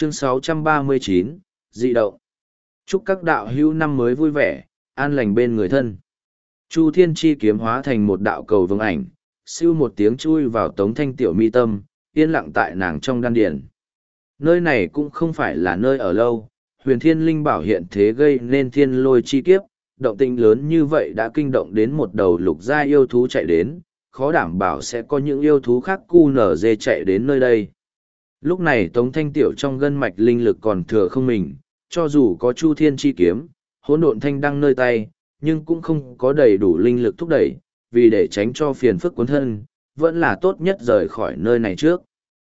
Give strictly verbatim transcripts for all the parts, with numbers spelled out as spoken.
Chương sáu trăm ba mươi chín, dị động. Chúc các đạo hữu năm mới vui vẻ, an lành bên người thân. Chu Thiên Chi kiếm hóa thành một đạo cầu vồng ảnh, siêu một tiếng chui vào Tống Thanh Tiểu mi tâm, yên lặng tại nàng trong đan điển. Nơi này cũng không phải là nơi ở lâu, huyền thiên linh bảo hiện thế gây nên thiên lôi chi kiếp, động tĩnh lớn như vậy đã kinh động đến một đầu lục gia yêu thú chạy đến, khó đảm bảo sẽ có những yêu thú khác cu nở dê chạy đến nơi đây. Lúc này Tống Thanh Tiểu trong gân mạch linh lực còn thừa không mình, cho dù có Chu Thiên Chi kiếm, hỗn độn thanh đăng nơi tay, nhưng cũng không có đầy đủ linh lực thúc đẩy, vì để tránh cho phiền phức cuốn thân, vẫn là tốt nhất rời khỏi nơi này trước.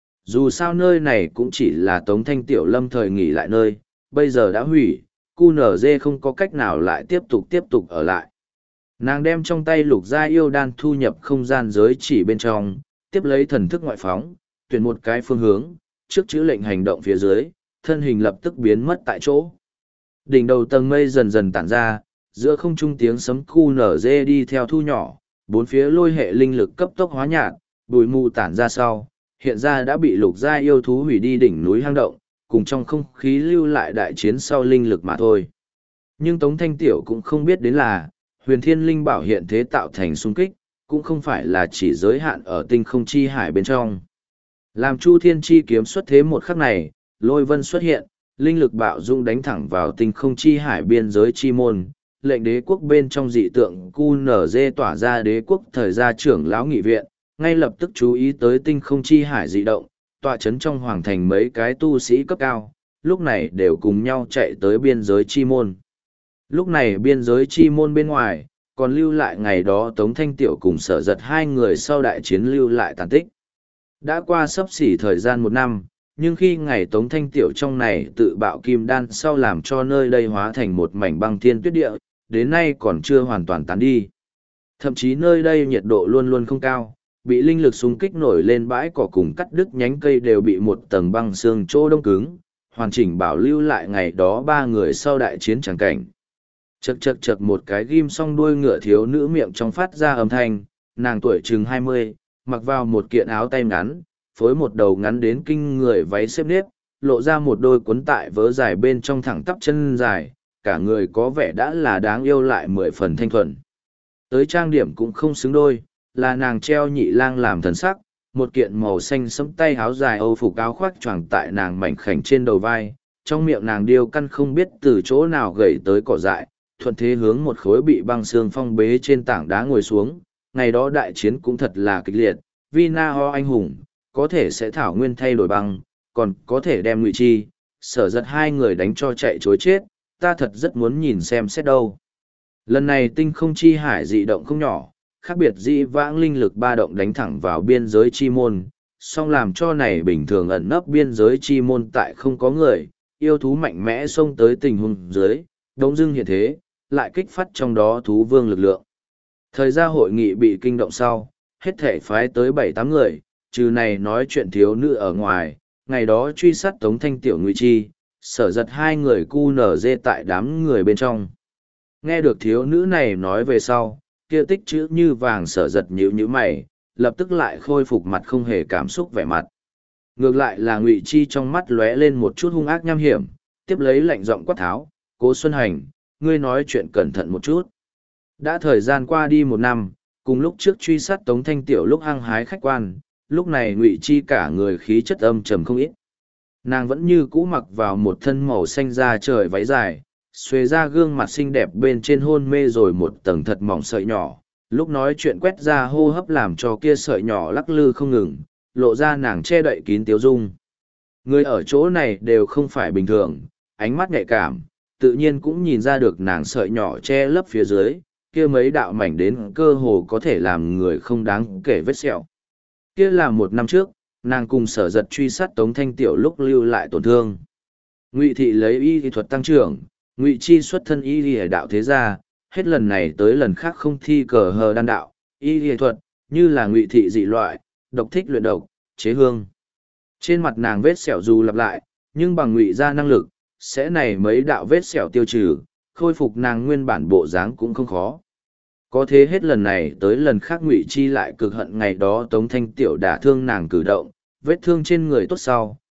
Dù sao nơi này cũng chỉ là Tống Thanh Tiểu lâm thời nghỉ lại nơi, bây giờ đã hủy, cu nở dê không có cách nào lại tiếp tục tiếp tục ở lại. Nàng đem trong tay lục gia yêu đan thu nhập không gian giới chỉ bên trong, tiếp lấy thần thức ngoại phóng, tuyển một cái phương hướng, trước chữ lệnh hành động phía dưới, thân hình lập tức biến mất tại chỗ. Đỉnh đầu tầng mây dần dần tản ra, giữa không trung tiếng sấm cu nở dê đi theo thu nhỏ, bốn phía lôi hệ linh lực cấp tốc hóa nhạt, bụi mù tản ra sau, hiện ra đã bị lục gia yêu thú hủy đi đỉnh núi hang động, cùng trong không khí lưu lại đại chiến sau linh lực mà thôi. Nhưng Tống Thanh Tiểu cũng không biết đến là, huyền thiên linh bảo hiện thế tạo thành xung kích, cũng không phải là chỉ giới hạn ở tinh không chi hải bên trong. Làm Chu Thiên Chi kiếm xuất thế một khắc này, lôi vân xuất hiện, linh lực bạo dung đánh thẳng vào tinh không chi hải biên giới chi môn, lệnh đế quốc bên trong dị tượng cu nở dê tỏa ra đế quốc thời gia trưởng lão nghị viện, ngay lập tức chú ý tới tinh không chi hải dị động, tọa chấn trong hoàng thành mấy cái tu sĩ cấp cao, lúc này đều cùng nhau chạy tới biên giới chi môn. Lúc này biên giới chi môn bên ngoài, còn lưu lại ngày đó Tống Thanh Tiểu cùng Sở Giật hai người sau đại chiến lưu lại tàn tích. Đã qua sắp xỉ thời gian một năm, nhưng khi ngày Tống Thanh Tiểu trong này tự bạo kim đan sau làm cho nơi đây hóa thành một mảnh băng thiên tuyết địa, đến nay còn chưa hoàn toàn tán đi. Thậm chí nơi đây nhiệt độ luôn luôn không cao, bị linh lực xung kích nổi lên bãi cỏ cùng cắt đứt nhánh cây đều bị một tầng băng xương chỗ đông cứng, hoàn chỉnh bảo lưu lại ngày đó ba người sau đại chiến tràng cảnh. Chật chật chật một cái ghim song đuôi ngựa thiếu nữ miệng trong phát ra âm thanh, nàng tuổi chừng hai mươi, mặc vào một kiện áo tay ngắn, phối một đầu ngắn đến kinh người váy xếp nếp, lộ ra một đôi cuốn tại vớ dài bên trong thẳng tắp chân dài, cả người có vẻ đã là đáng yêu lại mười phần thanh thuần. Tới trang điểm cũng không xứng đôi, là nàng treo nhị lang làm thần sắc, một kiện màu xanh sẫm tay áo dài âu phục áo khoác choàng tại nàng mảnh khảnh trên đầu vai, trong miệng nàng điêu căn không biết từ chỗ nào gầy tới cỏ dại, thuận thế hướng một khối bị băng xương phong bế trên tảng đá ngồi xuống. Ngày đó đại chiến cũng thật là kịch liệt, Vina Ho anh hùng, có thể sẽ thảo nguyên thay đổi băng, còn có thể đem Ngụy Chi, Sở Giật hai người đánh cho chạy chối chết, ta thật rất muốn nhìn xem xét đâu. Lần này tinh không chi hải dị động không nhỏ, khác biệt dị vãng linh lực ba động đánh thẳng vào biên giới chi môn, song làm cho này bình thường ẩn nấp biên giới chi môn tại không có người, yêu thú mạnh mẽ xông tới tình huống dưới, đống dưng hiện thế, lại kích phát trong đó thú vương lực lượng. Thời gian hội nghị bị kinh động sau, hết thể phái tới bảy tám người, trừ này nói chuyện thiếu nữ ở ngoài, ngày đó truy sát Tống Thanh Tiểu Ngụy Chi, Sở Giật hai người cu nở dê tại đám người bên trong. Nghe được thiếu nữ này nói về sau, kia tích chữ như vàng Sở Giật nhíu nhíu mày, lập tức lại khôi phục mặt không hề cảm xúc vẻ mặt. Ngược lại là Ngụy Chi trong mắt lóe lên một chút hung ác nham hiểm, tiếp lấy lạnh giọng quát tháo, Cố Xuân Hành, ngươi nói chuyện cẩn thận một chút. Đã thời gian qua đi một năm, cùng lúc trước truy sát Tống Thanh Tiểu lúc hăng hái khách quan, lúc này Ngụy Chi cả người khí chất âm trầm không ít. Nàng vẫn như cũ mặc vào một thân màu xanh da trời váy dài, xuề ra gương mặt xinh đẹp bên trên hôn mê rồi một tầng thật mỏng sợi nhỏ, lúc nói chuyện quét ra hô hấp làm cho kia sợi nhỏ lắc lư không ngừng, lộ ra nàng che đậy kín tiếu dung. Người ở chỗ này đều không phải bình thường, ánh mắt nhạy cảm, tự nhiên cũng nhìn ra được nàng sợi nhỏ che lấp phía dưới, kia mấy đạo mảnh đến cơ hồ có thể làm người không đáng kể vết sẹo. Kia là một năm trước, nàng cùng Sở Giật truy sát Tống Thanh Tiểu lúc lưu lại tổn thương. Ngụy thị lấy y y thuật tăng trưởng, Ngụy Chi xuất thân y y đạo thế gia, hết lần này tới lần khác không thi cờ hờ đan đạo, y y thuật, như là Ngụy thị dị loại, độc thích luyện độc, chế hương. Trên mặt nàng vết sẹo dù lặp lại, nhưng bằng Ngụy gia năng lực, sẽ này mấy đạo vết sẹo tiêu trừ, khôi phục nàng nguyên bản bộ dáng cũng không khó. Có thế hết lần này tới lần khác Ngụy Chi lại cực hận ngày đó Tống Thanh Tiểu đả thương nàng cử động, vết thương trên người tốt sau,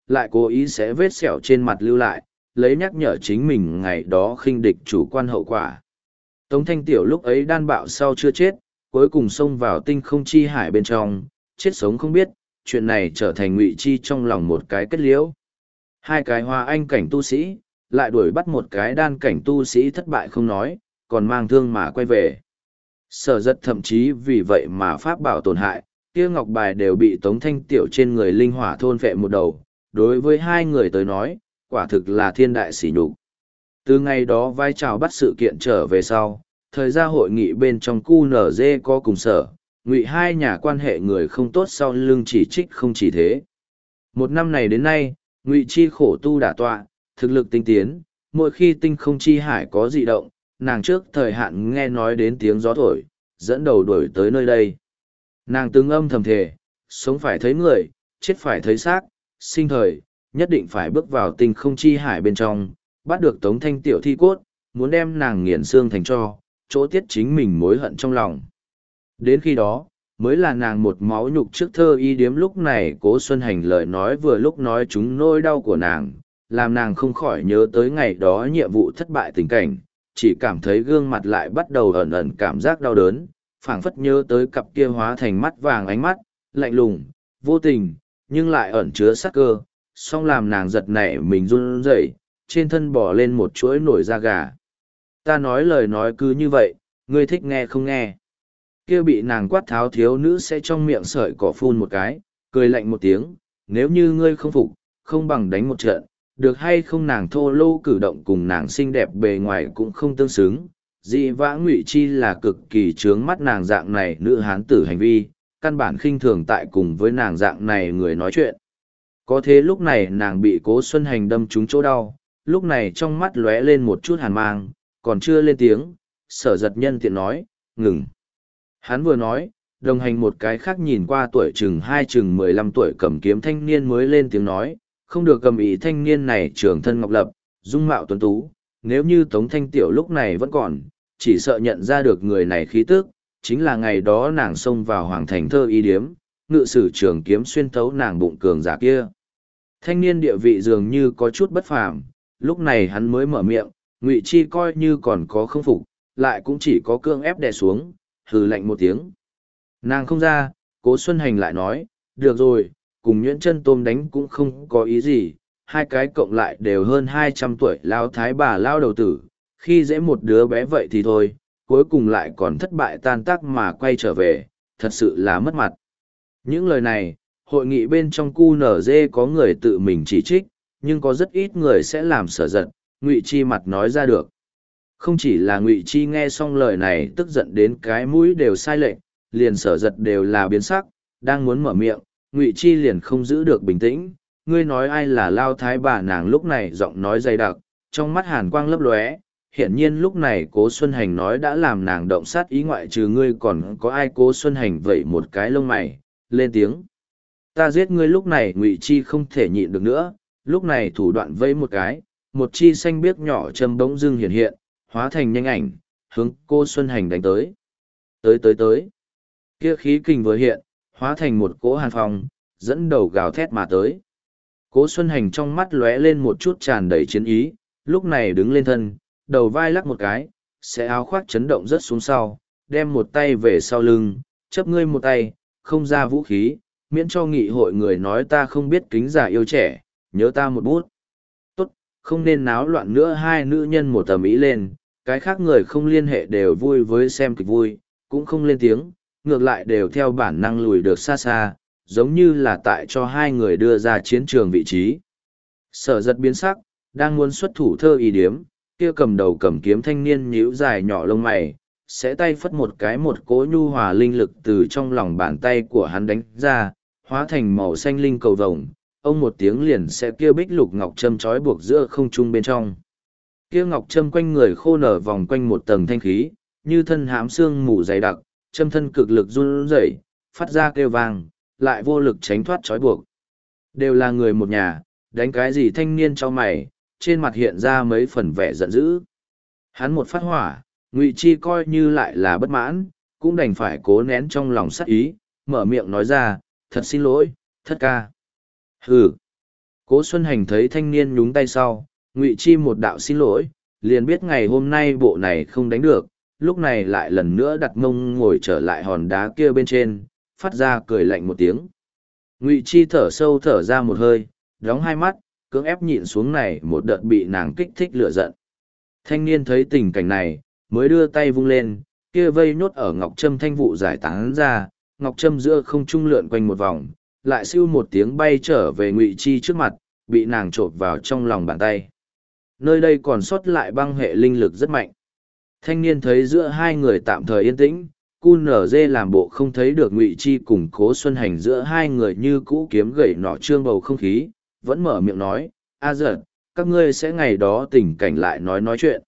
lại cố ý sẽ vết sẹo trên mặt lưu lại, lấy nhắc nhở chính mình ngày đó khinh địch chủ quan hậu quả. Tống Thanh Tiểu lúc ấy đan bạo sau chưa chết, cuối cùng xông vào tinh không chi hải bên trong, chết sống không biết, chuyện này trở thành Ngụy Chi trong lòng một cái kết liễu. Hai cái hoa anh cảnh tu sĩ, lại đuổi bắt một cái đan cảnh tu sĩ thất bại không nói, còn mang thương mà quay về. Sở Dật thậm chí vì vậy mà pháp bảo tổn hại, kia ngọc bài đều bị Tống Thanh Tiểu trên người linh hỏa thôn phệ một đầu, đối với hai người tới nói, quả thực là thiên đại sỉ nhục. Từ ngày đó vai trò bắt sự kiện trở về sau, thời gian hội nghị bên trong cu nở dê có cùng sở, Ngụy hai nhà quan hệ người không tốt sau lưng chỉ trích không chỉ thế. Một năm này đến nay, Ngụy Chi khổ tu đả tọa, thực lực tinh tiến, mỗi khi tinh không chi hải có dị động, nàng trước thời hạn nghe nói đến tiếng gió thổi, dẫn đầu đuổi tới nơi đây. Nàng từng âm thầm thề, sống phải thấy người, chết phải thấy xác, sinh thời, nhất định phải bước vào tinh không chi hải bên trong, bắt được Tống Thanh Tiểu thi cốt, muốn đem nàng nghiền xương thành cho, chỗ tiết chính mình mối hận trong lòng. Đến khi đó, mới là nàng một máu nhục trước thơ y điếm. Lúc này Cố Xuân Hành lời nói vừa lúc nói chúng nỗi đau của nàng, làm nàng không khỏi nhớ tới ngày đó nhiệm vụ thất bại tình cảnh, chỉ cảm thấy gương mặt lại bắt đầu ẩn ẩn cảm giác đau đớn, phảng phất nhớ tới cặp kia hóa thành mắt vàng ánh mắt, lạnh lùng, vô tình, nhưng lại ẩn chứa sát cơ, song làm nàng giật nảy mình run rẩy, trên thân bỏ lên một chuỗi nổi da gà. Ta nói lời nói cứ như vậy, ngươi thích nghe không nghe. Kia bị nàng quát tháo thiếu nữ sẽ trong miệng sợi cỏ phun một cái, cười lạnh một tiếng, nếu như ngươi không phục, không bằng đánh một trận, được hay không. Nàng thô lô cử động cùng nàng xinh đẹp bề ngoài cũng không tương xứng, dị vãng Ngụy Chi là cực kỳ trướng mắt nàng dạng này nữ hán tử hành vi, căn bản khinh thường tại cùng với nàng dạng này người nói chuyện. Có thế lúc này nàng bị Cố Xuân Hành đâm trúng chỗ đau, lúc này trong mắt lóe lên một chút hàn mang, còn chưa lên tiếng, Sở Dật nhân tiện nói, ngừng. Hắn vừa nói, đồng hành một cái khác nhìn qua tuổi chừng hai chừng mười lăm tuổi cầm kiếm thanh niên mới lên tiếng nói, không được cầm ý. Thanh niên này trưởng thân ngọc lập, dung mạo tuấn tú, nếu như Tống Thanh Tiểu lúc này vẫn còn, chỉ sợ nhận ra được người này khí tức, chính là ngày đó nàng xông vào hoàng thành thơ y điếm, ngự sử trường kiếm xuyên thấu nàng bụng cường giả kia. Thanh niên địa vị dường như có chút bất phàm, lúc này hắn mới mở miệng, Ngụy Chi coi như còn có không phục, lại cũng chỉ có cương ép đè xuống, hừ lạnh một tiếng. Nàng không ra, Cố Xuân Hành lại nói, được rồi, cùng Nhuyễn Chân Tôm đánh cũng không có ý gì, hai cái cộng lại đều hơn hai trăm tuổi lao thái bà lao đầu tử, khi dễ một đứa bé vậy thì thôi, cuối cùng lại còn thất bại tan tác mà quay trở về, thật sự là mất mặt. Những lời này, hội nghị bên trong cu nở dê có người tự mình chỉ trích, nhưng có rất ít người sẽ làm Sở Dật, Ngụy Chi mặt nói ra được. Không chỉ là Ngụy Chi nghe xong lời này tức giận đến cái mũi đều sai lệch, liền Sở Dật đều là biến sắc, đang muốn mở miệng, Ngụy Chi liền không giữ được bình tĩnh, ngươi nói ai là lao thái bà. Nàng lúc này giọng nói dày đặc, trong mắt hàn quang lấp lóe, hiển nhiên lúc này Cố Xuân Hành nói đã làm nàng động sát ý, ngoại trừ ngươi còn có ai. Cố Xuân Hành vẩy một cái lông mày, lên tiếng. Ta giết ngươi. Lúc này Ngụy Chi không thể nhịn được nữa, lúc này thủ đoạn vây một cái, một chi xanh biếc nhỏ châm bỗng dưng hiện hiện, hóa thành nhanh ảnh, hướng Cố Xuân Hành đánh tới. Tới tới tới. Kia khí kình vừa hiện, hóa thành một cỗ hàn phong, dẫn đầu gào thét mà tới. Cố Xuân Hành trong mắt lóe lên một chút tràn đầy chiến ý, lúc này đứng lên thân, đầu vai lắc một cái, sẽ áo khoác chấn động rất xuống sau, đem một tay về sau lưng, chấp ngươi một tay, không ra vũ khí, miễn cho nghị hội người nói ta không biết kính già yêu trẻ, nhớ ta một bút. Tốt, không nên náo loạn nữa. Hai nữ nhân một tầm ý lên, cái khác người không liên hệ đều vui với xem kịch vui, cũng không lên tiếng, ngược lại đều theo bản năng lùi được xa xa, giống như là tại cho hai người đưa ra chiến trường vị trí. Sở Dật biến sắc, đang muốn xuất thủ thơ y điếm, kia cầm đầu cầm kiếm thanh niên nhíu dài nhỏ lông mày, sẽ tay phất một cái, một cỗ nhu hòa linh lực từ trong lòng bàn tay của hắn đánh ra, hóa thành màu xanh linh cầu vồng, ông một tiếng liền sẽ kia bích lục ngọc châm trói buộc giữa không trung bên trong. Kia ngọc châm quanh người khô nở vòng quanh một tầng thanh khí, như thân hám xương mù dày đặc, châm thân cực lực run rẩy, phát ra kêu vang, lại vô lực tránh thoát trói buộc. Đều là người một nhà, đánh cái gì? Thanh niên cho mày, trên mặt hiện ra mấy phần vẻ giận dữ. Hắn một phát hỏa, Ngụy Chi coi như lại là bất mãn, cũng đành phải cố nén trong lòng sát ý, mở miệng nói ra, thật xin lỗi, thất ca. Hừ. Cố Xuân Hành thấy thanh niên nhúng tay sau, Ngụy Chi một đạo xin lỗi, liền biết ngày hôm nay bộ này không đánh được, lúc này lại lần nữa đặt mông ngồi trở lại hòn đá kia bên trên, phát ra cười lạnh một tiếng. Ngụy Chi thở sâu thở ra một hơi, đóng hai mắt, cưỡng ép nhịn xuống này một đợt bị nàng kích thích lửa giận. Thanh niên thấy tình cảnh này, mới đưa tay vung lên, kia vây nhốt ở ngọc trâm thanh vụ giải tán ra, ngọc trâm giữa không trung lượn quanh một vòng, lại siêu một tiếng bay trở về Ngụy Chi trước mặt, bị nàng chộp vào trong lòng bàn tay. Nơi đây còn sót lại băng hệ linh lực rất mạnh. Thanh niên thấy giữa hai người tạm thời yên tĩnh, cu nở dê làm bộ không thấy được Ngụy Chi cùng Cố Xuân Hành giữa hai người như cũ kiếm gậy nọ trương bầu không khí, vẫn mở miệng nói, a giật, các ngươi sẽ ngày đó tình cảnh lại nói nói chuyện.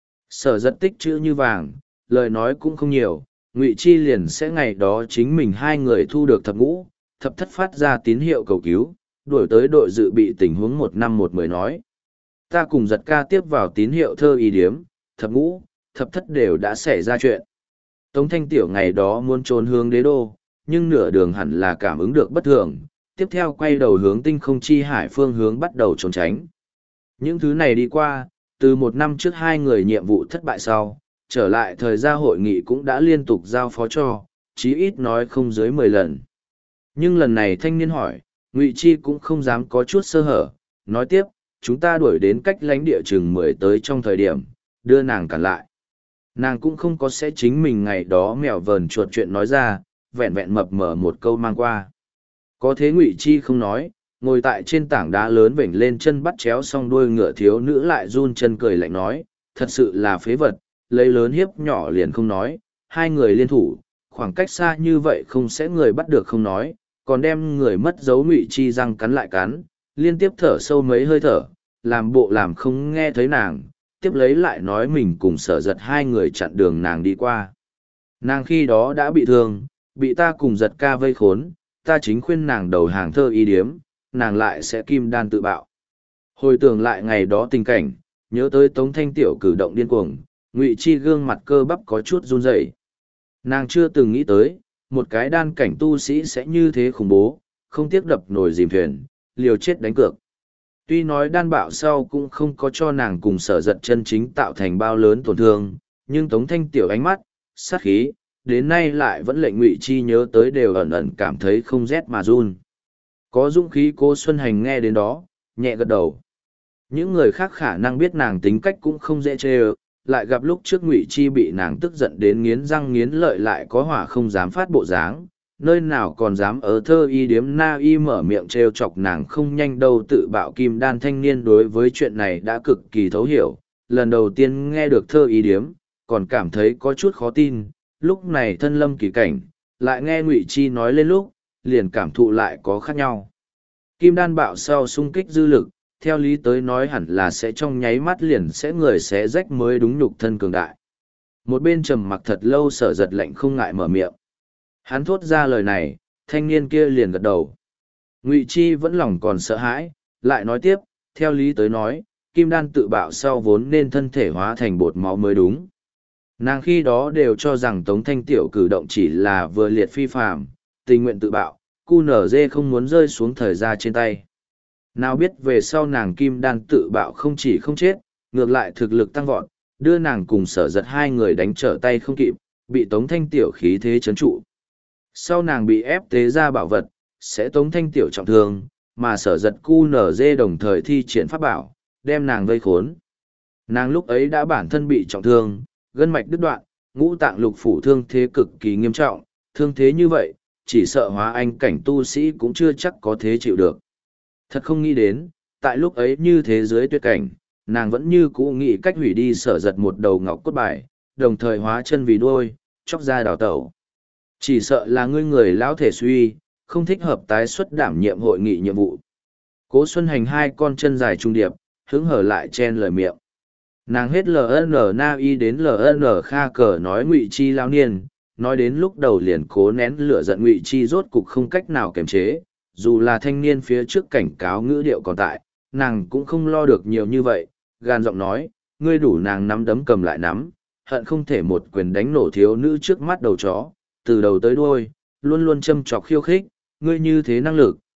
Sở giật tích chữ như vàng, lời nói cũng không nhiều, Ngụy Chi liền sẽ ngày đó chính mình hai người thu được thập ngũ, thập thất phát ra tín hiệu cầu cứu, đuổi tới đội dự bị tình huống một năm một mười nói. Ta cùng giật ca tiếp vào tín hiệu thơ ý điếm, thập ngũ, thập thất đều đã xảy ra chuyện. Tống Thanh Tiểu ngày đó muốn trốn hướng đế đô, nhưng nửa đường hẳn là cảm ứng được bất thường, tiếp theo quay đầu hướng tinh không chi hải phương hướng bắt đầu trốn tránh. Những thứ này đi qua, từ một năm trước hai người nhiệm vụ thất bại sau, trở lại thời gian hội nghị cũng đã liên tục giao phó cho, chí ít nói không dưới mười lần. Nhưng lần này thanh niên hỏi, Ngụy Chi cũng không dám có chút sơ hở, nói tiếp, chúng ta đuổi đến cách lánh địa chừng mười tới trong thời điểm, đưa nàng cản lại. Nàng cũng không có sẽ chính mình ngày đó mèo vờn chuột chuyện nói ra, vẹn vẹn mập mờ một câu mang qua. Có thế Ngụy Chi không nói, ngồi tại trên tảng đá lớn vểnh lên chân bắt chéo xong đuôi ngựa thiếu nữ lại run chân cười lạnh nói, thật sự là phế vật, lấy lớn hiếp nhỏ liền không nói, hai người liên thủ, khoảng cách xa như vậy không sẽ người bắt được không nói, còn đem người mất dấu Ngụy Chi răng cắn lại cắn, liên tiếp thở sâu mấy hơi thở, làm bộ làm không nghe thấy nàng, tiếp lấy lại nói mình cùng sở giật hai người chặn đường nàng đi qua. Nàng khi đó đã bị thương, bị ta cùng giật ca vây khốn, ta chính khuyên nàng đầu hàng thơ y điếm, nàng lại sẽ kim đan tự bạo. Hồi tưởng lại ngày đó tình cảnh, nhớ tới Tống Thanh Tiểu cử động điên cuồng, Ngụy Chi gương mặt cơ bắp có chút run rẩy. Nàng chưa từng nghĩ tới, một cái đan cảnh tu sĩ sẽ như thế khủng bố, không tiếc đập nồi dìm thuyền, liều chết đánh cược. Tuy nói đan bạo sau cũng không có cho nàng cùng sở giật chân chính tạo thành bao lớn tổn thương, nhưng Tống Thanh Tiểu ánh mắt, sát khí, đến nay lại vẫn lệnh Ngụy Chi nhớ tới đều ẩn ẩn cảm thấy không rét mà run. Có dũng khí Cố Xuân Hành nghe đến đó, nhẹ gật đầu. Những người khác khả năng biết nàng tính cách cũng không dễ chê ơ, lại gặp lúc trước Ngụy Chi bị nàng tức giận đến nghiến răng nghiến lợi lại có hỏa không dám phát bộ dáng, nơi nào còn dám ở thơ y điếm na y mở miệng trêu chọc nàng không nhanh đâu tự bạo kim đan thanh niên đối với chuyện này đã cực kỳ thấu hiểu. Lần đầu tiên nghe được thơ y điếm, còn cảm thấy có chút khó tin, lúc này thân lâm kỳ cảnh, lại nghe Ngụy Chi nói lên lúc, liền cảm thụ lại có khác nhau. Kim đan bạo sau xung kích dư lực, theo lý tới nói hẳn là sẽ trong nháy mắt liền sẽ người sẽ rách mới đúng nhục thân cường đại. Một bên trầm mặc thật lâu sở giật lạnh không ngại mở miệng. Hắn thốt ra lời này, thanh niên kia liền gật đầu. Ngụy Chi vẫn lòng còn sợ hãi, lại nói tiếp, theo lý tới nói, kim đan tự bạo sau vốn nên thân thể hóa thành bột máu mới đúng. Nàng khi đó đều cho rằng Tống Thanh Tiểu cử động chỉ là vừa liệt phi phàm, tình nguyện tự bạo, cu nở dê không muốn rơi xuống thời gian trên tay. Nào biết về sau nàng kim đan tự bạo không chỉ không chết, ngược lại thực lực tăng vọt, đưa nàng cùng sở giật hai người đánh trở tay không kịp, bị Tống Thanh Tiểu khí thế chấn trụ. Sau nàng bị ép tế ra bảo vật, sẽ Tống Thanh Tiểu trọng thương, mà sở giật cu nở dê đồng thời thi triển pháp bảo, đem nàng vây khốn. Nàng lúc ấy đã bản thân bị trọng thương, gân mạch đứt đoạn, ngũ tạng lục phủ thương thế cực kỳ nghiêm trọng, thương thế như vậy, chỉ sợ hóa anh cảnh tu sĩ cũng chưa chắc có thế chịu được. Thật không nghĩ đến, tại lúc ấy như thế giới tuyệt cảnh, nàng vẫn như cũ nghĩ cách hủy đi sở giật một đầu ngọc cốt bài, đồng thời hóa chân vì đuôi, chóc ra đào tẩu. Chỉ sợ là ngươi người lão thể suy, không thích hợp tái xuất đảm nhiệm hội nghị nhiệm vụ. Cố Xuân Hành hai con chân dài trung điệp, hứng hở lại chen lời miệng. Nàng hết lờ en na y đến lờ en kha cờ nói Ngụy Chi lao niên, nói đến lúc đầu liền cố nén lửa giận Ngụy Chi rốt cục không cách nào kiềm chế, dù là thanh niên phía trước cảnh cáo ngữ điệu còn tại, nàng cũng không lo được nhiều như vậy, gan giọng nói, ngươi đủ nàng nắm đấm cầm lại nắm, hận không thể một quyền đánh nổ thiếu nữ trước mắt đầu chó, từ đầu tới đuôi, luôn luôn châm chọc khiêu khích, ngươi như thế năng lực,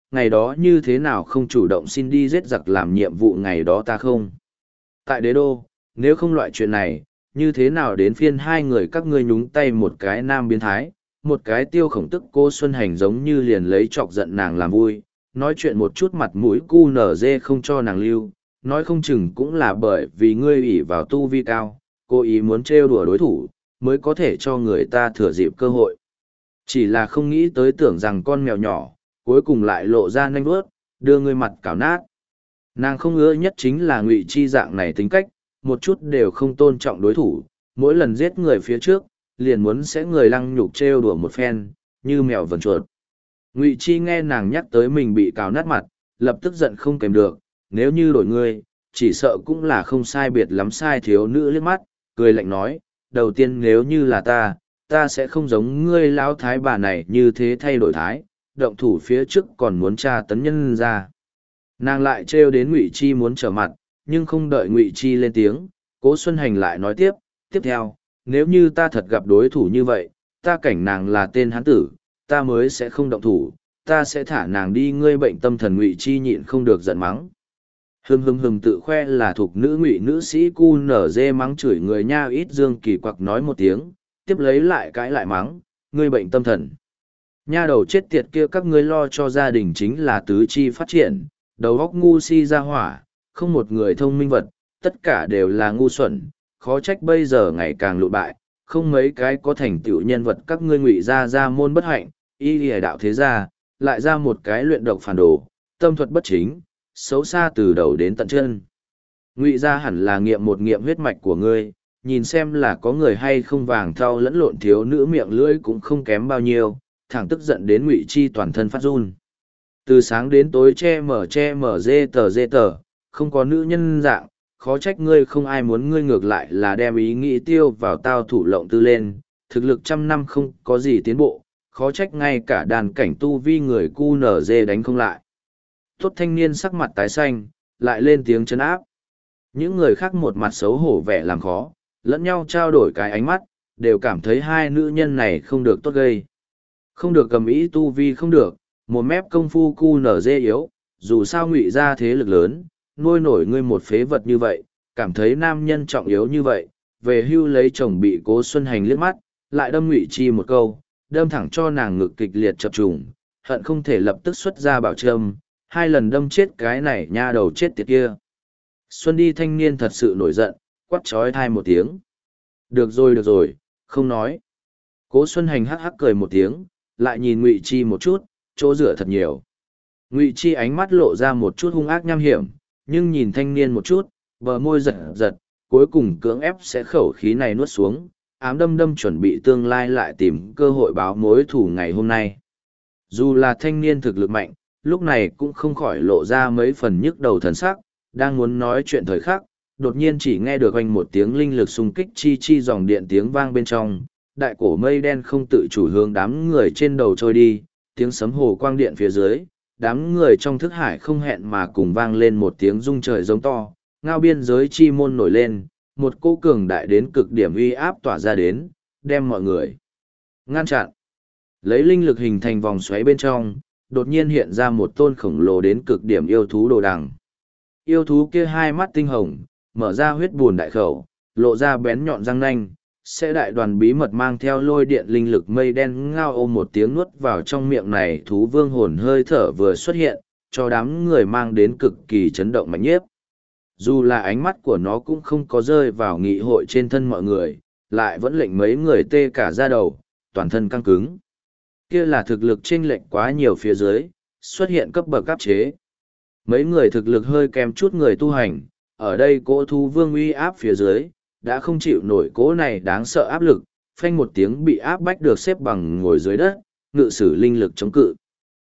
ngày đó như thế nào không chủ động xin đi giết giặc làm nhiệm vụ ngày đó ta không? Tại đế đô, nếu không loại chuyện này, như thế nào đến phiên hai người các ngươi nhúng tay một cái nam biến thái, một cái tiêu khổng tức cô Xuân Hành giống như liền lấy chọc giận nàng làm vui, nói chuyện một chút mặt mũi cu nở dê không cho nàng lưu, nói không chừng cũng là bởi vì ngươi ủy vào tu vi cao, cố ý muốn trêu đùa đối thủ, mới có thể cho người ta thừa dịp cơ hội. Chỉ là không nghĩ tới tưởng rằng con mèo nhỏ, cuối cùng lại lộ ra nanh bước, đưa ngươi mặt cào nát. Nàng không ưa nhất chính là Ngụy Chi dạng này tính cách, một chút đều không tôn trọng đối thủ, mỗi lần giết người phía trước, liền muốn sẽ người lăng nhục trêu đùa một phen, như mèo vần chuột. Ngụy Chi nghe nàng nhắc tới mình bị cào nát mặt, lập tức giận không kèm được, nếu như đổi ngươi, chỉ sợ cũng là không sai biệt lắm sai thiếu nữ liếc mắt, cười lạnh nói, đầu tiên nếu như là ta, ta sẽ không giống ngươi lão thái bà này như thế thay đổi thái, động thủ phía trước còn muốn tra tấn nhân ra. Nàng lại trêu đến Ngụy Chi muốn trở mặt, nhưng không đợi Ngụy Chi lên tiếng, Cố Xuân Hành lại nói tiếp, tiếp theo, nếu như ta thật gặp đối thủ như vậy, ta cảnh nàng là tên hán tử, ta mới sẽ không động thủ, ta sẽ thả nàng đi. Ngươi bệnh tâm thần. Ngụy Chi nhịn không được giận mắng. Hừm hừm hừm, tự khoe là thuộc nữ Ngụy nữ sĩ cu nở dê mắng chửi người nha. Ít Dương kỳ quặc nói một tiếng, tiếp lấy lại cãi lại mắng, ngươi bệnh tâm thần. Nha đầu chết tiệt kia, các ngươi lo cho gia đình chính là tứ chi phát triển, đầu óc ngu si ra hỏa, không một người thông minh vật, tất cả đều là ngu xuẩn, khó trách bây giờ ngày càng lụ bại, không mấy cái có thành tựu nhân vật. Các ngươi Ngụy gia gia môn bất hạnh, y lìa đạo thế gia, lại ra một cái luyện độc phản đồ, tâm thuật bất chính, xấu xa từ đầu đến tận chân. Ngụy gia hẳn là nghiệm một nghiệm huyết mạch của ngươi, nhìn xem là có người hay không. Vàng thau lẫn lộn thiếu nữ miệng lưỡi cũng không kém bao nhiêu, thẳng tức giận đến Ngụy Chi toàn thân phát run. Từ sáng đến tối che mở che mở dê tờ dê tờ, không có nữ nhân dạng, khó trách ngươi không ai muốn ngươi, ngược lại là đem ý nghĩ tiêu vào tao thủ lộng tư lên, thực lực trăm năm không có gì tiến bộ, khó trách ngay cả đàn cảnh tu vi người cu nở dê đánh không lại. Tốt thanh niên sắc mặt tái xanh, lại lên tiếng chấn áp. Những người khác một mặt xấu hổ vẻ làm khó, lẫn nhau trao đổi cái ánh mắt, đều cảm thấy hai nữ nhân này không được tốt gây. Không được cầm ý tu vi không được, một mép công phu cu nở dê yếu, dù sao Ngụy gia thế lực lớn, nuôi nổi ngươi một phế vật như vậy, cảm thấy nam nhân trọng yếu như vậy, về hưu lấy chồng. Bị Cố Xuân Hành liếc mắt, lại đâm Ngụy Chi một câu, đâm thẳng cho nàng ngực kịch liệt chập trùng, hận không thể lập tức xuất ra bảo châm, hai lần đâm chết cái này nha đầu chết tiệt kia. Xuân đi thanh niên thật sự nổi giận, quát trói thai một tiếng. Được rồi được rồi, không nói. Cố Xuân Hành hắc hắc cười một tiếng, lại nhìn Ngụy Chi một chút, chỗ rửa thật nhiều. Ngụy Chi ánh mắt lộ ra một chút hung ác nham hiểm, nhưng nhìn thanh niên một chút, bờ môi giật giật, cuối cùng cưỡng ép sẽ khẩu khí này nuốt xuống, ám đâm đâm chuẩn bị tương lai lại tìm cơ hội báo mối thù ngày hôm nay. Dù là thanh niên thực lực mạnh, lúc này cũng không khỏi lộ ra mấy phần nhức đầu thần sắc, đang muốn nói chuyện thời khắc, đột nhiên chỉ nghe được oanh một tiếng linh lực xung kích chi chi dòng điện tiếng vang bên trong, đại cổ mây đen không tự chủ hướng đám người trên đầu trôi đi, tiếng sấm hồ quang điện phía dưới, đám người trong thức hải không hẹn mà cùng vang lên một tiếng rung trời giống to, ngao biên giới chi môn nổi lên, một cỗ cường đại đến cực điểm uy áp tỏa ra đến, đem mọi người ngăn chặn. Lấy linh lực hình thành vòng xoáy bên trong, đột nhiên hiện ra một tôn khổng lồ đến cực điểm yêu thú đồ đằng. Yêu thú kia hai mắt tinh hồng, mở ra huyết buồn đại khẩu, lộ ra bén nhọn răng nanh, sẽ đại đoàn bí mật mang theo lôi điện linh lực mây đen ngao ôm một tiếng nuốt vào trong miệng này. Thú vương hồn hơi thở vừa xuất hiện, cho đám người mang đến cực kỳ chấn động mạnh nhiếp. Dù là ánh mắt của nó cũng không có rơi vào nghị hội trên thân mọi người, lại vẫn lệnh mấy người tê cả da đầu, toàn thân căng cứng. Kia là thực lực chênh lệch quá nhiều phía dưới, xuất hiện cấp bậc áp chế. Mấy người thực lực hơi kém chút người tu hành, ở đây cỗ thú vương uy áp phía dưới, đã không chịu nổi cỗ này đáng sợ áp lực, phanh một tiếng bị áp bách được xếp bằng ngồi dưới đất, ngự sử linh lực chống cự.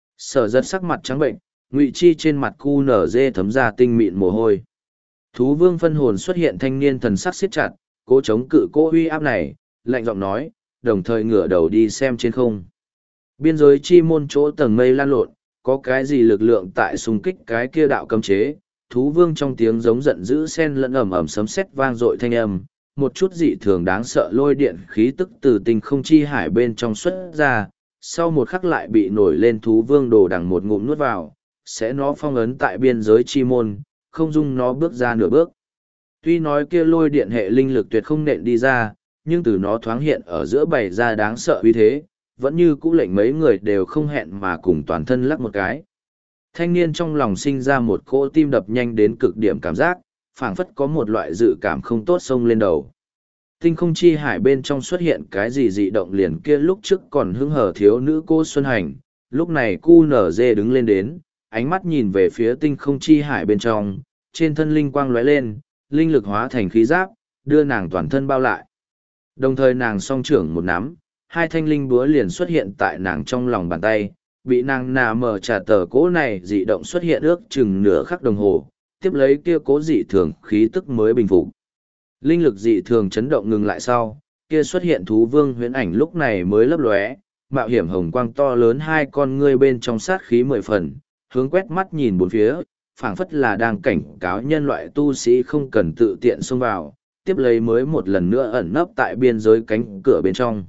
Sở Dật sắc mặt trắng bệnh, Ngụy Chi trên mặt cu nở dê thấm ra tinh mịn mồ hôi. Thú vương phân hồn xuất hiện, thanh niên thần sắc siết chặt, cố chống cự cỗ uy áp này, lạnh giọng nói, đồng thời ngửa đầu đi xem trên không. Biên giới chi môn chỗ tầng mây lan lộn, có cái gì lực lượng tại xung kích cái kia đạo cấm chế. Thú vương trong tiếng giống giận dữ sen lẫn ầm ầm sấm sét vang dội thanh âm, một chút dị thường đáng sợ lôi điện khí tức từ tinh không chi hải bên trong xuất ra, sau một khắc lại bị nổi lên thú vương đồ đằng một ngụm nuốt vào, sẽ nó phong ấn tại biên giới chi môn, không dung nó bước ra nửa bước. Tuy nói kia lôi điện hệ linh lực tuyệt không nện đi ra, nhưng từ nó thoáng hiện ở giữa bày ra đáng sợ uy thế, vẫn như cũ lệnh mấy người đều không hẹn mà cùng toàn thân lắc một cái. Thanh niên trong lòng sinh ra một cỗ tim đập nhanh đến cực điểm cảm giác, phảng phất có một loại dự cảm không tốt xông lên đầu. Tinh không chi hải bên trong xuất hiện cái gì dị động liền kia lúc trước còn hứng hở thiếu nữ cô Xuân Hành, lúc này cu nở dê đứng lên đến, ánh mắt nhìn về phía tinh không chi hải bên trong, trên thân linh quang lóe lên, linh lực hóa thành khí giáp, đưa nàng toàn thân bao lại. Đồng thời nàng song trưởng một nắm, hai thanh linh búa liền xuất hiện tại nàng trong lòng bàn tay, bị nàng nà mở trả tờ cố này dị động xuất hiện ước chừng nửa khắc đồng hồ, tiếp lấy kia cố dị thường khí tức mới bình phục. Linh lực dị thường chấn động ngừng lại sau, kia xuất hiện thú vương huyễn ảnh lúc này mới lấp lóe, mạo hiểm hồng quang to lớn hai con ngươi bên trong sát khí mười phần, hướng quét mắt nhìn bốn phía, phảng phất là đang cảnh cáo nhân loại tu sĩ không cần tự tiện xông vào, tiếp lấy mới một lần nữa ẩn nấp tại biên giới cánh cửa bên trong.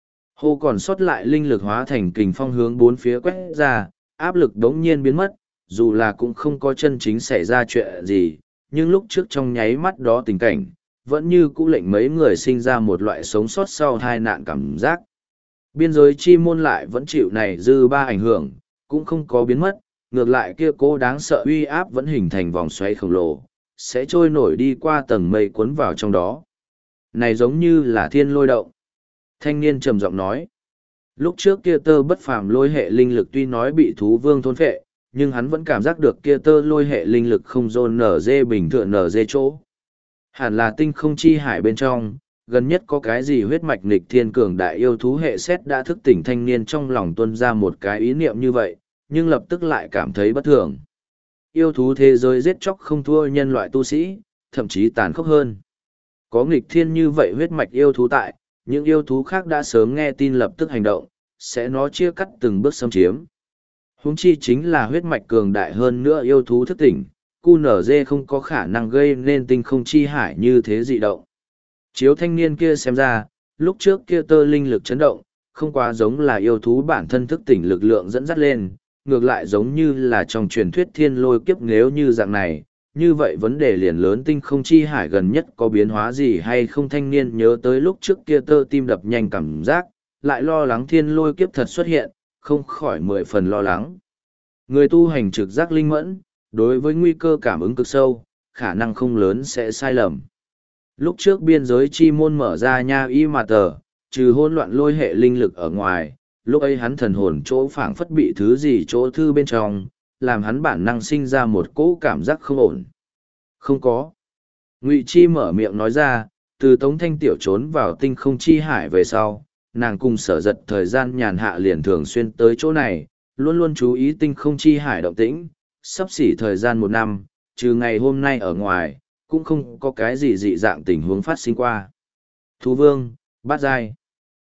Hô còn sót lại linh lực hóa thành kình phong hướng bốn phía quét ra, áp lực đống nhiên biến mất, dù là cũng không có chân chính xảy ra chuyện gì, nhưng lúc trước trong nháy mắt đó tình cảnh, vẫn như cũ lệnh mấy người sinh ra một loại sống sót sau tai nạn cảm giác. Biên giới chi môn lại vẫn chịu này dư ba ảnh hưởng, cũng không có biến mất, ngược lại kia cố đáng sợ uy áp vẫn hình thành vòng xoáy khổng lồ, sẽ trôi nổi đi qua tầng mây cuốn vào trong đó. Này giống như là thiên lôi động. Thanh niên trầm giọng nói. Lúc trước kia tơ bất phàm lôi hệ linh lực tuy nói bị thú vương thôn phệ, nhưng hắn vẫn cảm giác được kia tơ lôi hệ linh lực không dồn nở dê bình thường nở dê chỗ. Hẳn là tinh không chi hải bên trong, gần nhất có cái gì huyết mạch nghịch thiên cường đại yêu thú hệ xét đã thức tỉnh. Thanh niên trong lòng tuân ra một cái ý niệm như vậy, nhưng lập tức lại cảm thấy bất thường. Yêu thú thế giới giết chóc không thua nhân loại tu sĩ, thậm chí tàn khốc hơn. Có nghịch thiên như vậy huyết mạch yêu thú tại, những yêu thú khác đã sớm nghe tin lập tức hành động, sẽ nó chia cắt từng bước xâm chiếm. Huống chi chính là huyết mạch cường đại hơn nữa yêu thú thức tỉnh, cu nở dê không có khả năng gây nên tinh không chi hải như thế dị động. Chiếu thanh niên kia xem ra, lúc trước kia tơ linh lực chấn động, không quá giống là yêu thú bản thân thức tỉnh lực lượng dẫn dắt lên, ngược lại giống như là trong truyền thuyết thiên lôi kiếp. Nếu như dạng này, như vậy vấn đề liền lớn tinh không chi hải gần nhất có biến hóa gì hay không. Thanh niên nhớ tới lúc trước kia tơ tim đập nhanh cảm giác, lại lo lắng thiên lôi kiếp thật xuất hiện, không khỏi mười phần lo lắng. Người tu hành trực giác linh mẫn, đối với nguy cơ cảm ứng cực sâu, khả năng không lớn sẽ sai lầm. Lúc trước biên giới chi môn mở ra nha y mà tờ, trừ hỗn loạn lôi hệ linh lực ở ngoài, lúc ấy hắn thần hồn chỗ phảng phất bị thứ gì chỗ thư bên trong, làm hắn bản năng sinh ra một cỗ cảm giác không ổn. Không có. Ngụy Chi mở miệng nói ra, từ Tống Thanh Tiểu trốn vào tinh không chi hải về sau, nàng cùng Sở Giật thời gian nhàn hạ liền thường xuyên tới chỗ này, luôn luôn chú ý tinh không chi hải động tĩnh, sắp xỉ thời gian một năm, trừ ngày hôm nay ở ngoài, cũng không có cái gì dị dạng tình huống phát sinh qua. Thú vương, bát giai.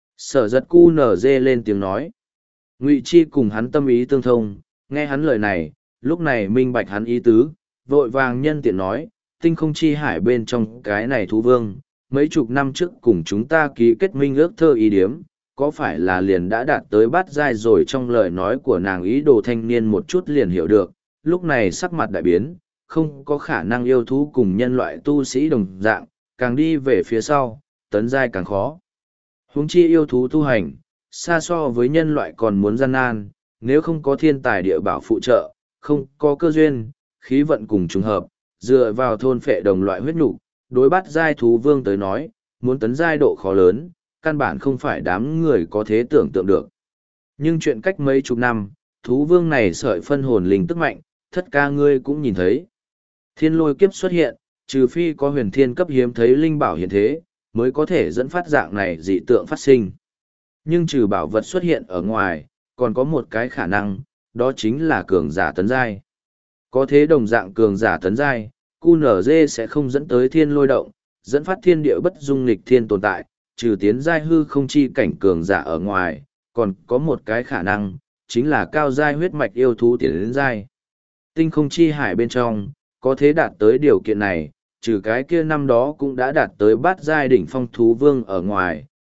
Sở Giật cu nở dê lên tiếng nói. Ngụy Chi cùng hắn tâm ý tương thông, nghe hắn lời này, lúc này minh bạch hắn ý tứ, vội vàng nhân tiện nói, tinh không chi hải bên trong cái này thú vương, mấy chục năm trước cùng chúng ta ký kết minh ước thơ ý điếm, có phải là liền đã đạt tới bát giai rồi. Trong lời nói của nàng ý đồ thanh niên một chút liền hiểu được, lúc này sắc mặt đại biến, không có khả năng yêu thú cùng nhân loại tu sĩ đồng dạng, càng đi về phía sau, tấn giai càng khó. Huống chi yêu thú tu hành, xa so với nhân loại còn muốn gian nan, nếu không có thiên tài địa bảo phụ trợ, không có cơ duyên, khí vận cùng trùng hợp, dựa vào thôn phệ đồng loại huyết nục, đối bắt giai thú vương tới nói, muốn tấn giai độ khó lớn, căn bản không phải đám người có thể tưởng tượng được. Nhưng chuyện cách mấy chục năm, thú vương này sợi phân hồn linh tức mạnh, thất ca ngươi cũng nhìn thấy. Thiên lôi kiếp xuất hiện, trừ phi có huyền thiên cấp hiếm thấy linh bảo hiện thế, mới có thể dẫn phát dạng này dị tượng phát sinh. Nhưng trừ bảo vật xuất hiện ở ngoài, còn có một cái khả năng, đó chính là cường giả tấn giai. Có thế đồng dạng cường giả tấn giai, cu nở dê sẽ không dẫn tới thiên lôi động, dẫn phát thiên địa bất dung nghịch thiên tồn tại, trừ tiến giai hư không chi cảnh cường giả ở ngoài, còn có một cái khả năng, chính là cao giai huyết mạch yêu thú tiến đến giai. Tinh không chi hải bên trong, có thế đạt tới điều kiện này, trừ cái kia năm đó cũng đã đạt tới bát giai đỉnh phong thú vương ở ngoài,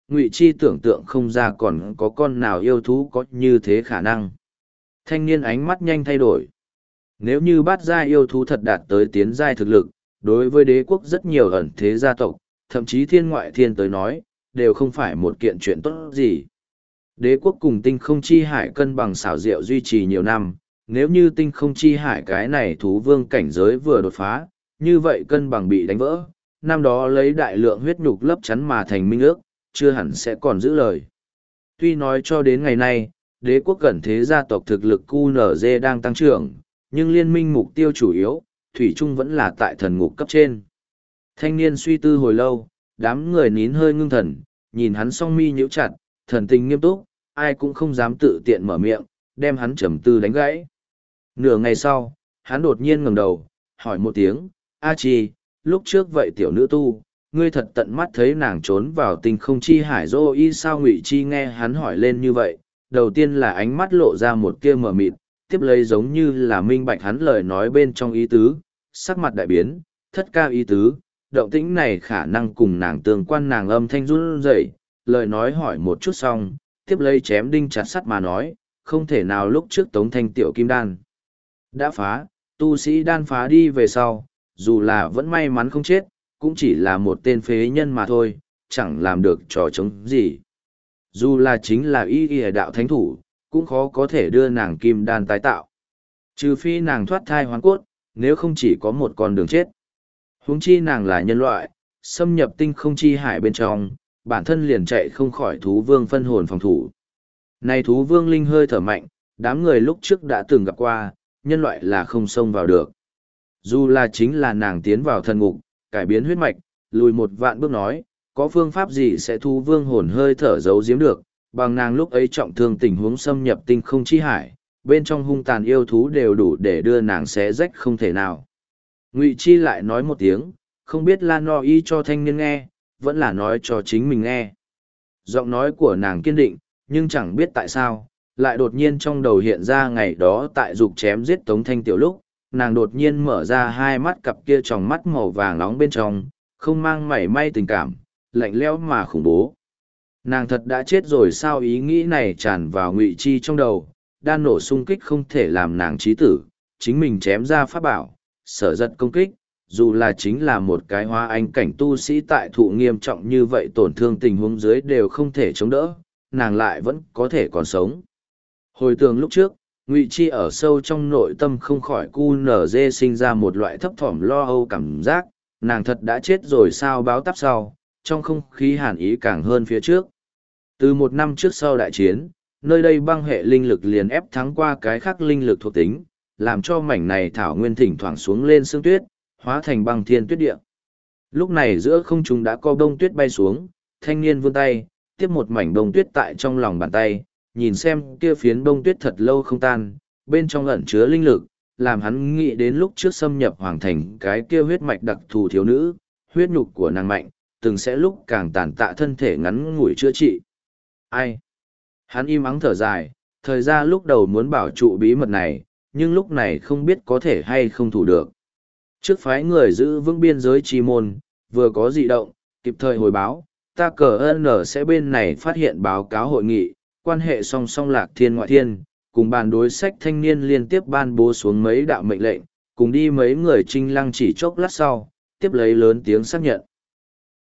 Ngụy Chi tưởng tượng không ra còn có con nào yêu thú có như thế khả năng. Thanh niên ánh mắt nhanh thay đổi. Nếu như bát giai yêu thú thật đạt tới tiến giai thực lực, đối với đế quốc rất nhiều ẩn thế gia tộc, thậm chí thiên ngoại thiên tới nói, đều không phải một kiện chuyện tốt gì. Đế quốc cùng tinh không chi hải cân bằng xảo diệu duy trì nhiều năm, nếu như tinh không chi hải cái này thú vương cảnh giới vừa đột phá, như vậy cân bằng bị đánh vỡ, năm đó lấy đại lượng huyết nhục lấp chắn mà thành minh ước, chưa hẳn sẽ còn giữ lời. Tuy nói cho đến ngày nay, đế quốc gần thế gia tộc thực lực quy en giê đang tăng trưởng, nhưng liên minh mục tiêu chủ yếu, thủy chung vẫn là tại thần ngục cấp trên. Thanh niên suy tư hồi lâu, đám người nín hơi ngưng thần, nhìn hắn song mi nhíu chặt, thần tình nghiêm túc, ai cũng không dám tự tiện mở miệng, đem hắn trầm tư đánh gãy. Nửa ngày sau, hắn đột nhiên ngẩng đầu, hỏi một tiếng, A Chi, lúc trước vậy tiểu nữ tu, ngươi thật tận mắt thấy nàng trốn vào tinh không chi hải dô y sao? Ngụy Chi nghe hắn hỏi lên như vậy, đầu tiên là ánh mắt lộ ra một tia mờ mịt, tiếp lấy giống như là minh bạch hắn lời nói bên trong ý tứ, sắc mặt đại biến, thất ca ý tứ, động tĩnh này khả năng cùng nàng tương quan. Nàng âm thanh run rẩy, lời nói hỏi một chút xong, tiếp lấy chém đinh chặt sắt mà nói, không thể nào, lúc trước Tống Thanh tiểu kim đan đã phá, tu sĩ đan phá đi về sau, dù là vẫn may mắn không chết, cũng chỉ là một tên phế nhân mà thôi, chẳng làm được trò chống gì. Dù là chính là y y đạo thánh thủ, cũng khó có thể đưa nàng kim đan tái tạo. Trừ phi nàng thoát thai hoán cốt, nếu không chỉ có một con đường chết. Huống chi nàng là nhân loại, xâm nhập tinh không chi hải bên trong, bản thân liền chạy không khỏi thú vương phân hồn phòng thủ. Này thú vương linh hơi thở mạnh, đám người lúc trước đã từng gặp qua, nhân loại là không xông vào được. Dù là chính là nàng tiến vào thần ngục, cải biến huyết mạch, lùi một vạn bước nói, có phương pháp gì sẽ thú vương hồn hơi thở giấu giếm được, bằng nàng lúc ấy trọng thương tình huống xâm nhập tinh không chi hải, bên trong hung tàn yêu thú đều đủ để đưa nàng xé rách không thể nào. Ngụy Chi lại nói một tiếng, không biết là no y cho thanh niên nghe, vẫn là nói cho chính mình nghe. Giọng nói của nàng kiên định, nhưng chẳng biết tại sao, lại đột nhiên trong đầu hiện ra ngày đó tại dục chém giết Tống Thanh tiểu lúc, nàng đột nhiên mở ra hai mắt, cặp kia tròng mắt màu vàng nóng bên trong, không mang mảy may tình cảm, lạnh lẽo mà khủng bố. Nàng thật đã chết rồi sao? Ý nghĩ này tràn vào Ngụy Chi trong đầu, đan nổ xung kích không thể làm nàng chí tử, chính mình chém ra pháp bảo, sở giật công kích, dù là chính là một cái hóa anh cảnh tu sĩ tại thụ nghiêm trọng như vậy tổn thương tình huống dưới đều không thể chống đỡ, nàng lại vẫn có thể còn sống. Hồi tưởng lúc trước, Ngụy Chi ở sâu trong nội tâm không khỏi cu nở dê sinh ra một loại thấp thỏm lo âu cảm giác, nàng thật đã chết rồi sao? Báo táp sau, trong không khí hàn ý càng hơn phía trước. Từ một năm trước sau đại chiến, nơi đây băng hệ linh lực liền ép thắng qua cái khác linh lực thuộc tính, làm cho mảnh này thảo nguyên thỉnh thoảng xuống lên sương tuyết, hóa thành băng thiên tuyết địa. Lúc này giữa không trung đã có bông tuyết bay xuống, thanh niên vươn tay, tiếp một mảnh bông tuyết tại trong lòng bàn tay, nhìn xem kia phiến bông tuyết thật lâu không tan, bên trong ẩn chứa linh lực, làm hắn nghĩ đến lúc trước xâm nhập hoàng thành cái kia huyết mạch đặc thù thiếu nữ, huyết nhục của nàng mạnh, từng sẽ lúc càng tàn tạ thân thể ngắn ngủi chữa trị. Ai? Hắn im ắng thở dài, thời gian lúc đầu muốn bảo trụ bí mật này, nhưng lúc này không biết có thể hay không thủ được. Trước phái người giữ vững biên giới chi môn, vừa có dị động, kịp thời hồi báo, ta cờ ơn sẽ bên này phát hiện báo cáo hội nghị, quan hệ song song lạc thiên ngoại thiên, cùng bàn đối sách thanh niên liên tiếp ban bố xuống mấy đạo mệnh lệnh, cùng đi mấy người trinh lăng chỉ chốc lát sau, tiếp lấy lớn tiếng xác nhận.